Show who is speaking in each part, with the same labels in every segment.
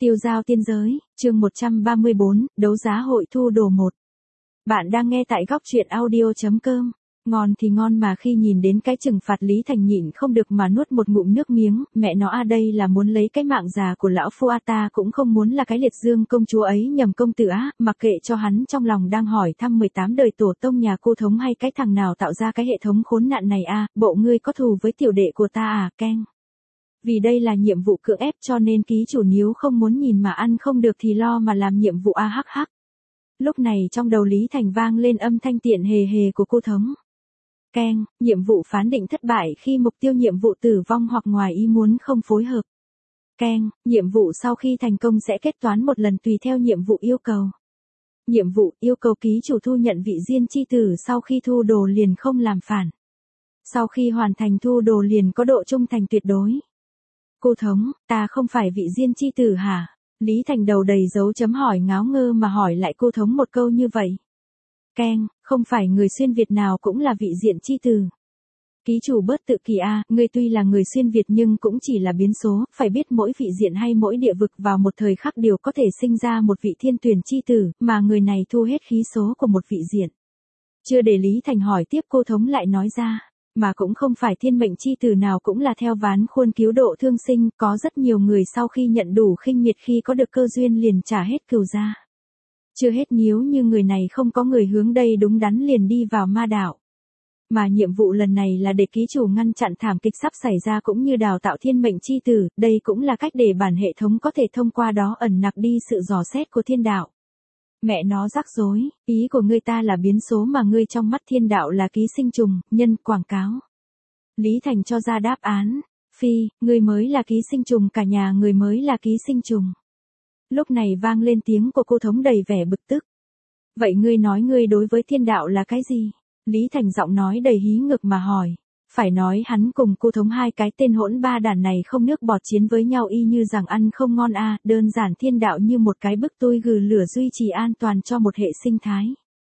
Speaker 1: Tiêu giao tiên giới, chương 134, đấu giá hội thu đồ 1. Bạn đang nghe tại góc truyện audio.com. Ngon thì ngon mà khi nhìn đến cái trừng phạt Lý Thành nhịn không được mà nuốt một ngụm nước miếng, mẹ nó đây là muốn lấy cái mạng già của lão phu ta cũng không muốn là cái liệt dương công chúa ấy nhầm công tử á, mặc kệ cho hắn trong lòng đang hỏi thăm 18 đời tổ tông nhà cô thống hay cái thằng nào tạo ra cái hệ thống khốn nạn này bộ ngươi có thù với tiểu đệ của ta keng. Vì đây là nhiệm vụ cưỡng ép cho nên ký chủ nếu không muốn nhìn mà ăn không được thì lo mà làm nhiệm vụ hắc. Lúc này trong đầu Lý Thành vang lên âm thanh tiện hề hề của cô thống. Keng, nhiệm vụ phán định thất bại khi mục tiêu nhiệm vụ tử vong hoặc ngoài ý muốn không phối hợp. Keng, nhiệm vụ sau khi thành công sẽ kết toán một lần tùy theo nhiệm vụ yêu cầu. Nhiệm vụ yêu cầu ký chủ thu nhận vị diên chi tử sau khi thu đồ liền không làm phản. Sau khi hoàn thành thu đồ liền có độ trung thành tuyệt đối. Cô thống, ta không phải vị diên chi tử hả? Lý Thành đầu đầy dấu chấm hỏi ngáo ngơ mà hỏi lại cô thống một câu như vậy. Keng, không phải người xuyên Việt nào cũng là vị diện chi tử. Ký chủ bớt tự kỳ ngươi tuy là người xuyên Việt nhưng cũng chỉ là biến số, phải biết mỗi vị diện hay mỗi địa vực vào một thời khắc đều có thể sinh ra một vị thiên tuyển chi tử, mà người này thu hết khí số của một vị diện. Chưa để Lý Thành hỏi tiếp cô thống lại nói ra. Mà cũng không phải thiên mệnh chi tử nào cũng là theo ván khuôn cứu độ thương sinh, có rất nhiều người sau khi nhận đủ khinh miệt khi có được cơ duyên liền trả hết cừu ra. Chưa hết nếu như người này không có người hướng đây đúng đắn liền đi vào ma đạo. Mà nhiệm vụ lần này là để ký chủ ngăn chặn thảm kịch sắp xảy ra cũng như đào tạo thiên mệnh chi tử, đây cũng là cách để bản hệ thống có thể thông qua đó ẩn nặc đi sự dò xét của thiên đạo. Mẹ nó rắc rối, ý của ngươi ta là biến số mà ngươi trong mắt thiên đạo là ký sinh trùng, nhân quảng cáo. Lý Thành cho ra đáp án, phi, ngươi mới là ký sinh trùng cả nhà người mới là ký sinh trùng. Lúc này vang lên tiếng của cô thống đầy vẻ bực tức. Vậy ngươi nói ngươi đối với thiên đạo là cái gì? Lý Thành giọng nói đầy hí ngực mà hỏi. Phải nói hắn cùng cô thống hai cái tên hỗn ba đàn này không nước bọt chiến với nhau y như rằng ăn không ngon đơn giản thiên đạo như một cái bức tôi gừ lửa duy trì an toàn cho một hệ sinh thái.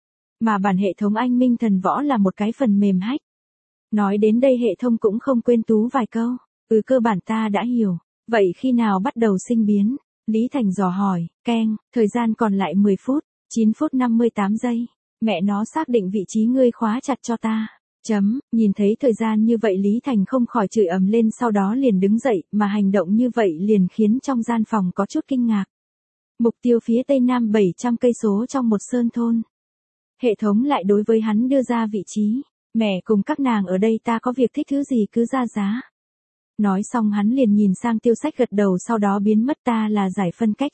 Speaker 1: Mà bản hệ thống anh minh thần võ là một cái phần mềm hack. Nói đến đây hệ thống cũng không quên tú vài câu. Cơ bản ta đã hiểu. Vậy khi nào bắt đầu sinh biến? Lý Thành dò hỏi, keng, thời gian còn lại 10 phút, 9 phút 58 giây. Mẹ nó xác định vị trí ngươi khóa chặt cho ta. Nhìn thấy thời gian như vậy Lý Thành không khỏi chửi ầm lên sau đó liền đứng dậy, mà hành động như vậy liền khiến trong gian phòng có chút kinh ngạc. Mục tiêu phía tây nam 700 cây số trong một sơn thôn. Hệ thống lại đối với hắn đưa ra vị trí. Mẹ cùng các nàng ở đây ta có việc thích thứ gì cứ ra giá. Nói xong hắn liền nhìn sang Tiêu Sách gật đầu sau đó biến mất ta là giải phân cách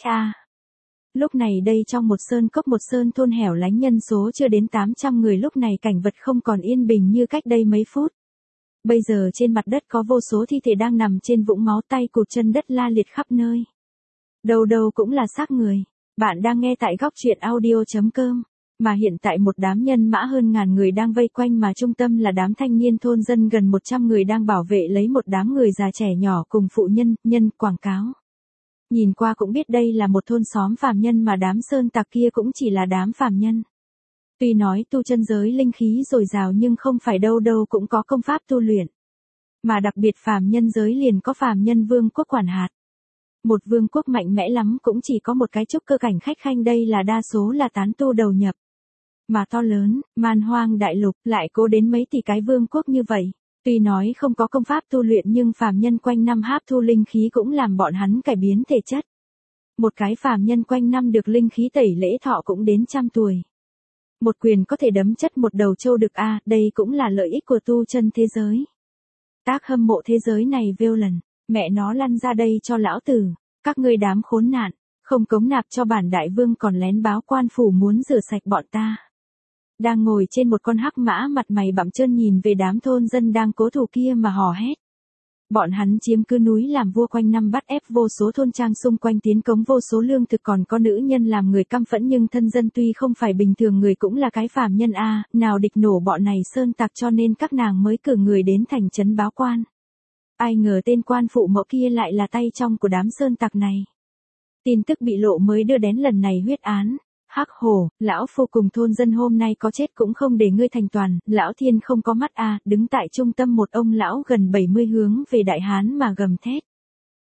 Speaker 1: Lúc này đây trong một sơn cốc một sơn thôn hẻo lánh nhân số chưa đến 800 người lúc này cảnh vật không còn yên bình như cách đây mấy phút. Bây giờ trên mặt đất có vô số thi thể đang nằm trên vũng máu tay cụt chân đất la liệt khắp nơi. Đâu đâu cũng là xác người. Bạn đang nghe tại góc truyện audio.com. Mà hiện tại một đám nhân mã hơn ngàn người đang vây quanh mà trung tâm là đám thanh niên thôn dân gần 100 người đang bảo vệ lấy một đám người già trẻ nhỏ cùng phụ nhân quảng cáo. Nhìn qua cũng biết đây là một thôn xóm phàm nhân mà đám sơn tặc kia cũng chỉ là đám phàm nhân. Tuy nói tu chân giới linh khí dồi dào nhưng không phải đâu đâu cũng có công pháp tu luyện. Mà đặc biệt phàm nhân giới liền có phàm nhân vương quốc quản hạt. Một vương quốc mạnh mẽ lắm cũng chỉ có một cái trúc cơ cảnh khách khanh đây là đa số là tán tu đầu nhập. Mà to lớn, man hoang đại lục lại cố đến mấy tỷ cái vương quốc như vậy. Tuy nói không có công pháp tu luyện nhưng phàm nhân quanh năm hấp thu linh khí cũng làm bọn hắn cải biến thể chất. Một cái phàm nhân quanh năm được linh khí tẩy lễ thọ cũng đến 100 tuổi. Một quyền có thể đấm chất một đầu trâu được đây cũng là lợi ích của tu chân thế giới. Tác hâm mộ thế giới này vêu lần, mẹ nó lăn ra đây cho lão tử, các ngươi đám khốn nạn, không cống nạp cho bản đại vương còn lén báo quan phủ muốn rửa sạch bọn ta. Đang ngồi trên một con hắc mã mặt mày bặm trơn nhìn về đám thôn dân đang cố thủ kia mà hò hét. Bọn hắn chiếm cứ núi làm vua quanh năm bắt ép vô số thôn trang xung quanh tiến cống vô số lương thực còn có nữ nhân làm người căm phẫn nhưng thân dân tuy không phải bình thường người cũng là cái phàm nhân nào địch nổ bọn này sơn tặc cho nên các nàng mới cử người đến thành trấn báo quan. Ai ngờ tên quan phụ mẫu kia lại là tay trong của đám sơn tặc này. Tin tức bị lộ mới đưa đến lần này huyết án. Hắc hổ, lão phu cùng thôn dân hôm nay có chết cũng không để ngươi thành toàn, lão thiên không có mắt đứng tại trung tâm một ông lão gần 70 hướng về đại hán mà gầm thét.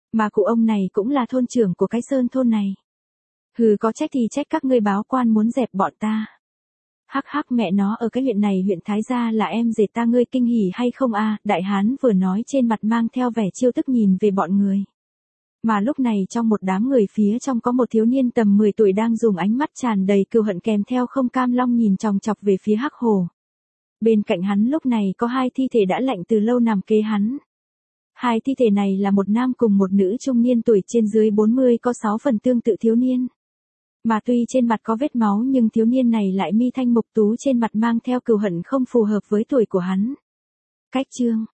Speaker 1: Mà cụ ông này cũng là thôn trưởng của cái sơn thôn này. Hừ, có trách thì trách các ngươi báo quan muốn dẹp bọn ta. Hắc hắc, mẹ nó, ở cái huyện này huyện Thái Gia là em dệt ta, ngươi kinh hỉ hay không a? Đại hán vừa nói trên mặt mang theo vẻ trêu tức nhìn về bọn người. Mà lúc này trong một đám người phía trong có một thiếu niên tầm 10 tuổi đang dùng ánh mắt tràn đầy cừu hận kèm theo không cam long nhìn chòng chọc về phía Hắc Hổ. Bên cạnh hắn lúc này có hai thi thể đã lạnh từ lâu nằm kế hắn. Hai thi thể này là một nam cùng một nữ trung niên tuổi trên dưới 40, có 6 phần tương tự thiếu niên. Mà tuy trên mặt có vết máu nhưng thiếu niên này lại mi thanh mục tú, trên mặt mang theo cừu hận không phù hợp với tuổi của hắn. Cách chương